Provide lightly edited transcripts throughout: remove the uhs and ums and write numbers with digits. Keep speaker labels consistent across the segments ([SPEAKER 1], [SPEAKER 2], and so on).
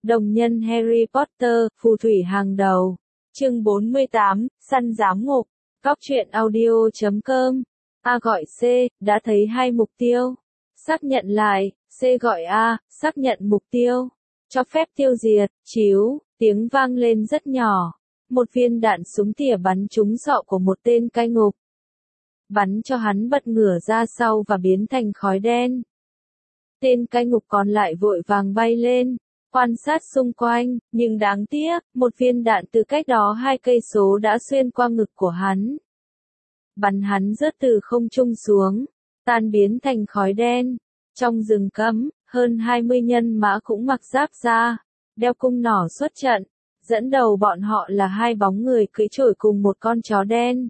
[SPEAKER 1] Đồng nhân Harry Potter, phù thủy hàng đầu. Chương 48, săn giám ngục. Góc truyện audio.com. A gọi C, đã thấy hai mục tiêu. Xác nhận lại, C gọi A, xác nhận mục tiêu. Cho phép tiêu diệt, chiếu, tiếng vang lên rất nhỏ. Một viên đạn súng tỉa bắn trúng sọ của một tên cai ngục. Bắn cho hắn bật ngửa ra sau và biến thành khói đen. Tên cai ngục còn lại vội vàng bay lên, quan sát xung quanh, nhưng đáng tiếc, một viên đạn từ cách đó 2 cây số đã xuyên qua ngực của hắn. Bắn hắn rớt từ không trung xuống, tan biến thành khói đen. Trong rừng cấm, hơn 20 nhân mã cũng mặc giáp da, đeo cung nỏ xuất trận. Dẫn đầu bọn họ là 2 bóng người cưỡi trổi cùng một con chó đen.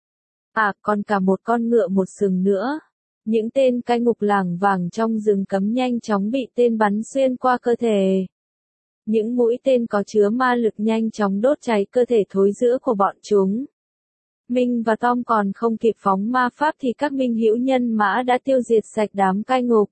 [SPEAKER 1] Còn cả một con ngựa một sừng nữa. Những tên cai ngục lảng vảng trong rừng cấm nhanh chóng bị tên bắn xuyên qua cơ thể. Những mũi tên có chứa ma lực nhanh chóng đốt cháy cơ thể thối rữa của bọn chúng. Minh và Tom còn không kịp phóng ma pháp thì các minh hữu nhân mã đã tiêu diệt sạch đám cai ngục.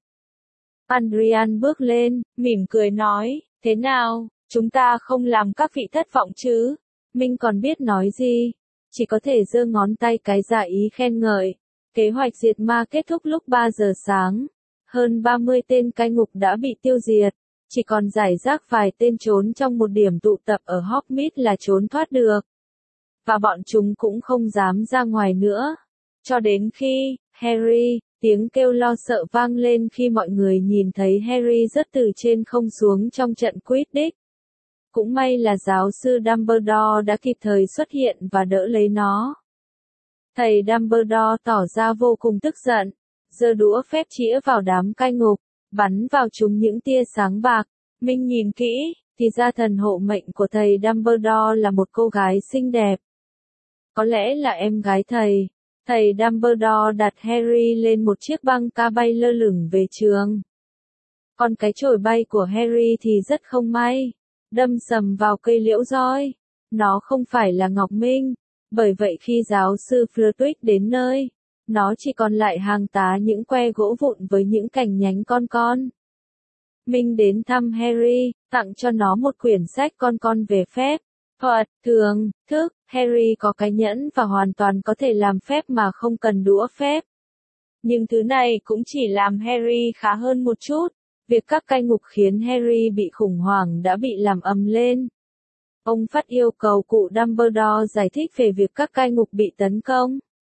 [SPEAKER 1] Adrian bước lên, mỉm cười nói, thế nào, chúng ta không làm các vị thất vọng chứ? Minh còn biết nói gì, chỉ có thể giơ ngón tay cái ra ý khen ngợi. Kế hoạch diệt ma kết thúc lúc 3 giờ sáng. Hơn 30 tên cai ngục đã bị tiêu diệt, chỉ còn rải rác vài tên trốn trong một điểm tụ tập ở Hogsmeade là trốn thoát được. Và bọn chúng cũng không dám ra ngoài nữa. Cho đến khi, Harry, tiếng kêu lo sợ vang lên khi mọi người nhìn thấy Harry rớt từ trên không xuống trong trận Quidditch. Cũng may là giáo sư Dumbledore đã kịp thời xuất hiện và đỡ lấy nó. Thầy Dumbledore tỏ ra vô cùng tức giận, giơ đũa phép chĩa vào đám cai ngục, bắn vào chúng những tia sáng bạc. Minh nhìn kỹ, thì ra thần hộ mệnh của thầy Dumbledore là một cô gái xinh đẹp. Có lẽ là em gái thầy. Thầy Dumbledore đặt Harry lên một chiếc băng ca bay lơ lửng về trường. Còn cái chổi bay của Harry thì rất không may, đâm sầm vào cây liễu roi. Nó không phải là ngọc minh. Bởi vậy khi giáo sư Flitwick đến nơi, nó chỉ còn lại hàng tá những que gỗ vụn với những cành nhánh con. Minh đến thăm Harry, tặng cho nó một quyển sách con về phép, thuật, thường, thức. Harry có cái nhẫn và hoàn toàn có thể làm phép mà không cần đũa phép. Nhưng thứ này cũng chỉ làm Harry khá hơn một chút. Việc các cai ngục khiến Harry bị khủng hoảng đã bị làm ầm lên. Ông Phát yêu cầu cụ Dumbledore giải thích về việc các cai ngục bị tấn công.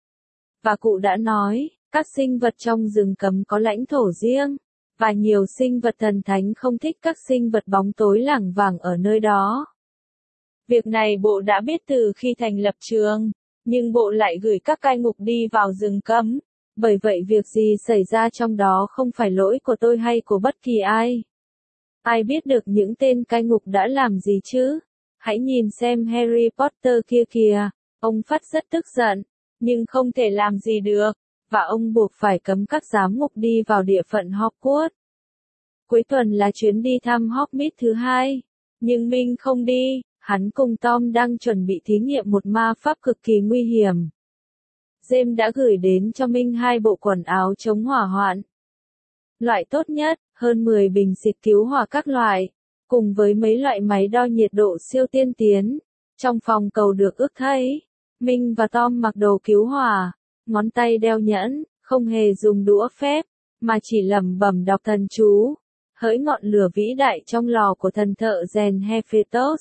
[SPEAKER 1] Và cụ đã nói, các sinh vật trong rừng cấm có lãnh thổ riêng, và nhiều sinh vật thần thánh không thích các sinh vật bóng tối lảng vảng ở nơi đó. Việc này bộ đã biết từ khi thành lập trường, nhưng bộ lại gửi các cai ngục đi vào rừng cấm. Bởi vậy việc gì xảy ra trong đó không phải lỗi của tôi hay của bất kỳ ai. Ai biết được những tên cai ngục đã làm gì chứ? Hãy nhìn xem Harry Potter kia kìa. Ông Phát rất tức giận, nhưng không thể làm gì được, và ông buộc phải cấm các giám ngục đi vào địa phận Hogwarts. Cuối tuần là chuyến đi thăm Hogsmeade thứ 2, nhưng Minh không đi, hắn cùng Tom đang chuẩn bị thí nghiệm một ma pháp cực kỳ nguy hiểm. James đã gửi đến cho Minh 2 bộ quần áo chống hỏa hoạn. Loại tốt nhất, hơn 10 bình xịt cứu hỏa các loại, cùng với mấy loại máy đo nhiệt độ siêu tiên tiến. Trong phòng cầu được ước thấy, Minh và Tom mặc đồ cứu hỏa, ngón tay đeo nhẫn, không hề dùng đũa phép, mà chỉ lẩm bẩm đọc thần chú, hỡi ngọn lửa vĩ đại trong lò của thần thợ rèn Hephaestus.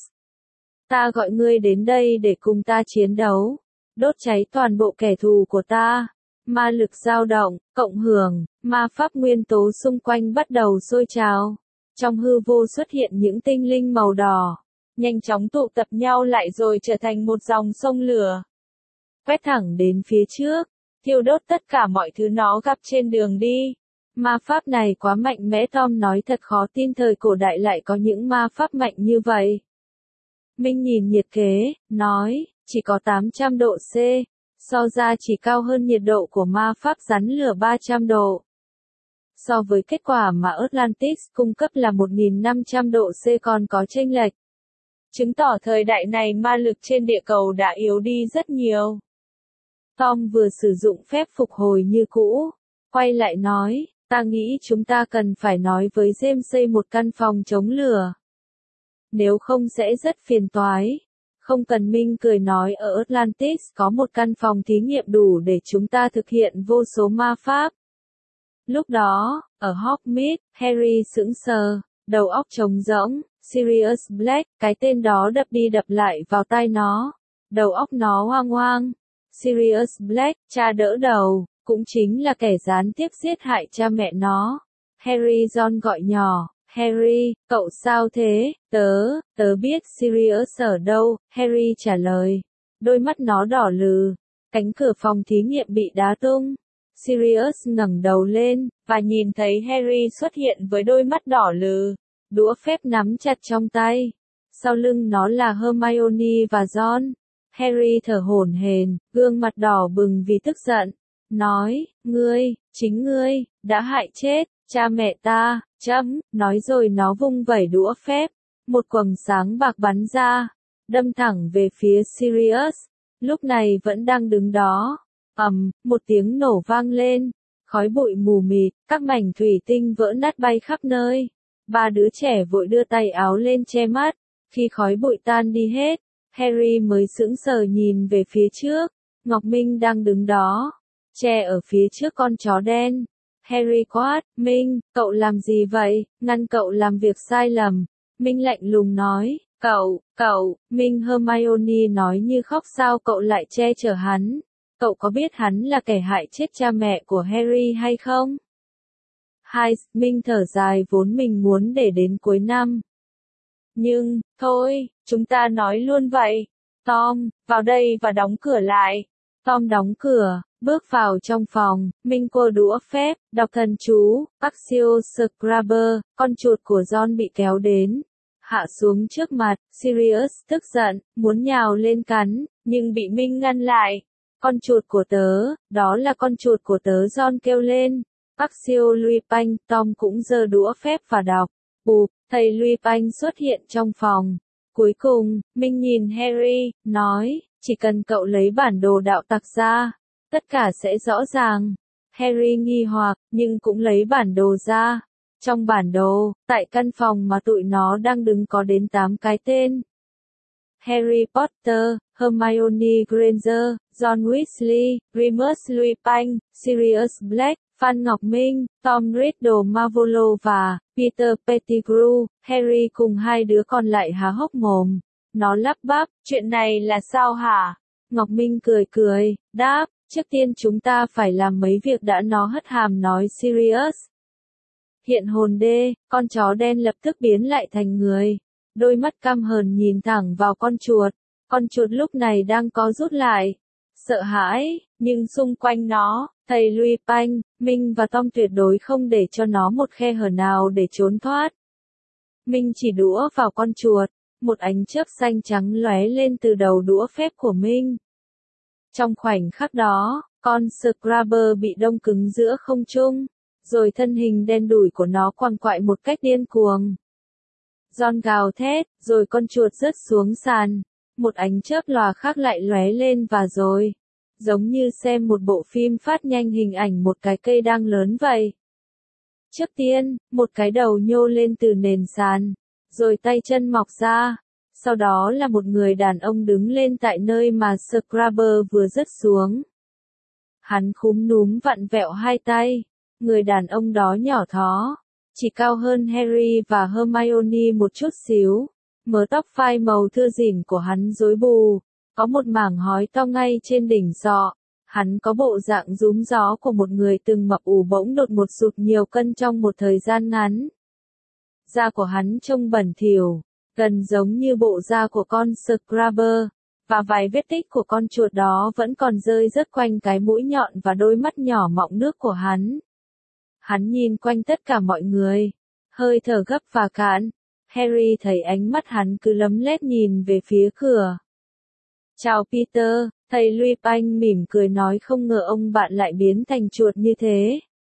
[SPEAKER 1] Ta gọi ngươi đến đây để cùng ta chiến đấu, đốt cháy toàn bộ kẻ thù của ta. Ma lực dao động, cộng hưởng, ma pháp nguyên tố xung quanh bắt đầu sôi trào. Trong hư vô xuất hiện những tinh linh màu đỏ, nhanh chóng tụ tập nhau lại rồi trở thành một dòng sông lửa. Quét thẳng đến phía trước, thiêu đốt tất cả mọi thứ nó gặp trên đường đi. Ma pháp này quá mạnh mẽ, Tom nói thật khó tin thời cổ đại lại có những ma pháp mạnh như vậy. Minh nhìn nhiệt kế, nói, chỉ có 800 độ C, so ra chỉ cao hơn nhiệt độ của ma pháp rắn lửa 300 độ. So với kết quả mà Atlantis cung cấp là 1500 độ C còn có chênh lệch. Chứng tỏ thời đại này ma lực trên địa cầu đã yếu đi rất nhiều. Tom vừa sử dụng phép phục hồi như cũ, quay lại nói, ta nghĩ chúng ta cần phải nói với James xây một căn phòng chống lửa. nếu không sẽ rất phiền toái. Không cần, Minh cười nói, ở Atlantis có một căn phòng thí nghiệm đủ để chúng ta thực hiện vô số ma pháp. Lúc đó, ở Hogsmeade, Harry sững sờ, đầu óc trống rỗng. Sirius Black, cái tên đó đập đi đập lại vào tai nó. Đầu óc nó hoang hoang. Sirius Black, cha đỡ đầu, cũng chính là kẻ gián tiếp giết hại cha mẹ nó. Harry John gọi nhỏ, Harry, cậu sao thế? Tớ biết Sirius ở đâu, Harry trả lời. Đôi mắt nó đỏ lừ, cánh cửa phòng thí nghiệm bị đá tung. Sirius ngẩng đầu lên, và nhìn thấy Harry xuất hiện với đôi mắt đỏ lừ, đũa phép nắm chặt trong tay. Sau lưng nó là Hermione và Ron. Harry thở hổn hển, gương mặt đỏ bừng vì tức giận. Nói, chính ngươi, đã hại chết cha mẹ ta, nói rồi nó vung vẩy đũa phép. Một quầng sáng bạc bắn ra, đâm thẳng về phía Sirius, lúc này vẫn đang đứng đó. Một tiếng nổ vang lên, khói bụi mù mịt, các mảnh thủy tinh vỡ nát bay khắp nơi. Ba đứa trẻ vội đưa tay áo lên che mắt, khi khói bụi tan đi hết, Harry mới sững sờ nhìn về phía trước, Ngọc Minh đang đứng đó, che ở phía trước con chó đen. Harry quát, Minh, cậu làm gì vậy, ngăn cậu làm việc sai lầm. Minh lạnh lùng nói, cậu, Minh. Hermione nói như khóc, sao cậu lại che chở hắn, cậu có biết hắn là kẻ hại chết cha mẹ của Harry hay không? Minh thở dài, vốn mình muốn để đến cuối năm. Nhưng, thôi, chúng ta nói luôn vậy. Tom, vào đây và đóng cửa lại. Tom đóng cửa, bước vào trong phòng, Minh cô đũa phép, đọc thần chú, Accio Scrubber, con chuột của Ron bị kéo đến. Hạ xuống trước mặt, Sirius tức giận, muốn nhào lên cắn, nhưng bị Minh ngăn lại. Con chuột của tớ, đó là con chuột của tớ, Ron kêu lên. Accio Lupin, Tom cũng giơ đũa phép và đọc. Thầy Lupin xuất hiện trong phòng. Cuối cùng, Minh nhìn Harry, nói, chỉ cần cậu lấy bản đồ đạo tặc ra, tất cả sẽ rõ ràng. Harry nghi hoặc, nhưng cũng lấy bản đồ ra. Trong bản đồ, tại căn phòng mà tụi nó đang đứng có đến 8 cái tên. Harry Potter, Hermione Granger, Ron Weasley, Remus Lupin, Sirius Black, Phan Ngọc Minh, Tom Riddle Marvolo và Peter Pettigrew. Harry cùng hai đứa còn lại há hốc mồm. Nó lắp bắp, chuyện này là sao hả? Ngọc Minh cười, đáp, trước tiên chúng ta phải làm mấy việc đã. Nó hất hàm nói Sirius. Hiện hồn đê, con chó đen lập tức biến lại thành người. Đôi mắt căm hờn nhìn thẳng vào con chuột. Con chuột lúc này đang co rút lại. Sợ hãi, nhưng xung quanh nó, thầy Lupin, Minh và Tom tuyệt đối không để cho nó một khe hở nào để trốn thoát. Minh chỉ đũa vào con chuột, một ánh chớp xanh trắng lóe lên từ đầu đũa phép của Minh. Trong khoảnh khắc đó, con Scrubber bị đông cứng giữa không trung, rồi thân hình đen đủi của nó quằn quại một cách điên cuồng. Ron gào thét, rồi con chuột rớt xuống sàn. Một ánh chớp lòa khác lại lóe lên và rồi, giống như xem một bộ phim phát nhanh hình ảnh một cái cây đang lớn vậy. Trước tiên, một cái đầu nhô lên từ nền sàn, rồi tay chân mọc ra. Sau đó là một người đàn ông đứng lên tại nơi mà Scrubber vừa rớt xuống. Hắn khúm núm vặn vẹo hai tay. Người đàn ông đó nhỏ thó, chỉ cao hơn Harry và Hermione một chút xíu. Mớ tóc phai màu thưa rỉn của hắn rối bù, có một mảng hói to ngay trên đỉnh sọ. Hắn có bộ dạng rúm gió của một người từng mập ù bỗng đột ngột sụt nhiều cân trong một thời gian ngắn. Da của hắn trông bẩn thỉu, gần giống như bộ da của con Scrubber, và vài vết tích của con chuột đó vẫn còn rơi rớt quanh cái mũi nhọn và đôi mắt nhỏ mọng nước của hắn. Hắn nhìn quanh tất cả mọi người, hơi thở gấp và cạn. Harry thấy ánh mắt hắn cứ lấm lét nhìn về phía cửa. Chào Peter, thầy Lupin mỉm cười nói, không ngờ ông bạn lại biến thành chuột như thế.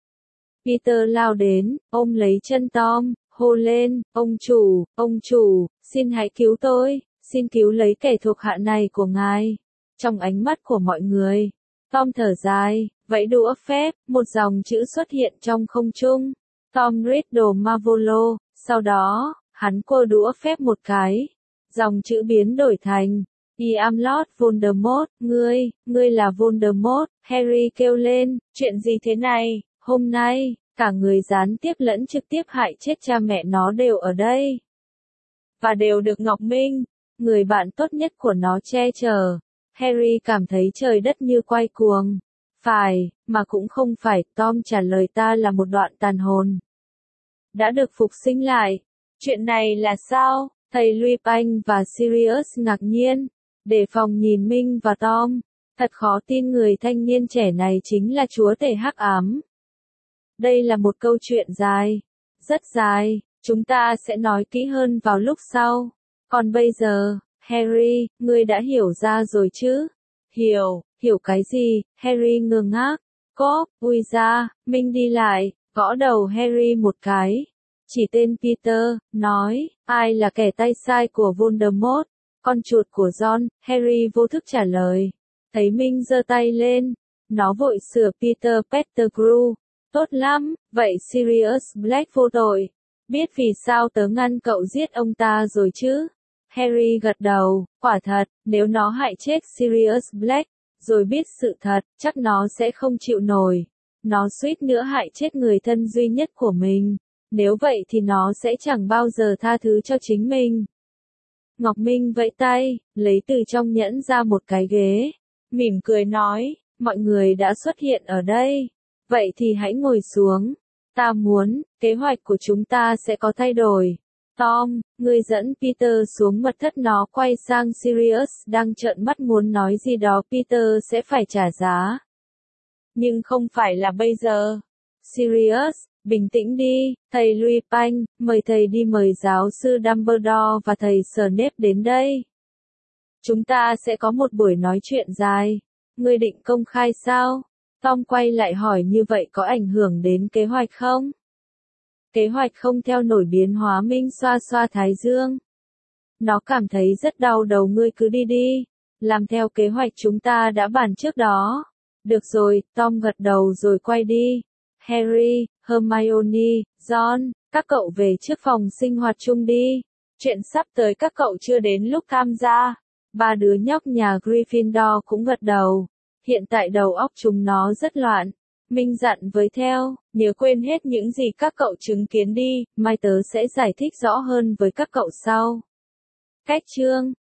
[SPEAKER 1] Peter lao đến, ôm lấy chân Tom, hô lên, ông chủ, xin hãy cứu tôi, xin cứu lấy kẻ thuộc hạ này của ngài. Trong ánh mắt của mọi người, Tom thở dài, vẫy đũa phép, một dòng chữ xuất hiện trong không trung. Tom Riddle Marvolo, sau đó, Hắn quơ đũa phép một cái. Dòng chữ biến đổi thành I am Lord Voldemort, ngươi là Voldemort, Harry kêu lên, chuyện gì thế này, hôm nay, cả người gián tiếp lẫn trực tiếp hại chết cha mẹ nó đều ở đây. Và đều được Ngọc Minh, người bạn tốt nhất của nó che chở. Harry cảm thấy trời đất như quay cuồng. Phải, mà cũng không phải, Tom trả lời ta là một đoạn tàn hồn. Đã được phục sinh lại. Chuyện này là sao? Thầy Lupin và Sirius ngạc nhiên. Đề phòng nhìn Minh và Tom. Thật khó tin người thanh niên trẻ này chính là chúa tể hắc ám. Đây là một câu chuyện dài. Rất dài. Chúng ta sẽ nói kỹ hơn vào lúc sau. Còn bây giờ, Harry, ngươi đã hiểu ra rồi chứ? Hiểu cái gì? Harry ngơ ngác. Cốp, ui ra, Minh đi lại, gõ đầu Harry một cái. Chỉ tên Peter, nói, ai là kẻ tay sai của Voldemort? Con chuột của John, Harry vô thức trả lời. Thấy Minh giơ tay lên, nó vội sửa Peter Pettigrew. Tốt lắm, vậy Sirius Black vô tội. Biết vì sao tớ ngăn cậu giết ông ta rồi chứ? Harry gật đầu, quả thật, nếu nó hại chết Sirius Black, rồi biết sự thật, chắc nó sẽ không chịu nổi. Nó suýt nữa hại chết người thân duy nhất của mình. Nếu vậy thì nó sẽ chẳng bao giờ tha thứ cho chính mình. Ngọc Minh vẫy tay, lấy từ trong nhẫn ra một cái ghế. Mỉm cười nói, mọi người đã xuất hiện ở đây. Vậy thì hãy ngồi xuống. Ta muốn, kế hoạch của chúng ta sẽ có thay đổi. Tom, ngươi dẫn Peter xuống mật thất, nó quay sang Sirius đang trợn mắt muốn nói gì đó. Peter sẽ phải trả giá. Nhưng không phải là bây giờ. Sirius, bình tĩnh đi, thầy Lupin, mời thầy đi mời giáo sư Dumbledore và thầy Snape đến đây. Chúng ta sẽ có một buổi nói chuyện dài. Ngươi định công khai sao? Tom quay lại hỏi, như vậy có ảnh hưởng đến kế hoạch không? Kế hoạch không theo nổi biến hóa. Minh xoa xoa thái dương. Nó cảm thấy rất đau đầu. Ngươi cứ đi, làm theo kế hoạch chúng ta đã bàn trước đó. Được rồi, Tom gật đầu rồi quay đi. Harry, Hermione, John, các cậu về trước phòng sinh hoạt chung đi. Chuyện sắp tới các cậu chưa đến lúc tham gia. Ba đứa nhóc nhà Gryffindor cũng gật đầu. Hiện tại đầu óc chúng nó rất loạn. Minh dặn với theo, nhớ quên hết những gì các cậu chứng kiến đi, mai tớ sẽ giải thích rõ hơn với các cậu sau. Cách chương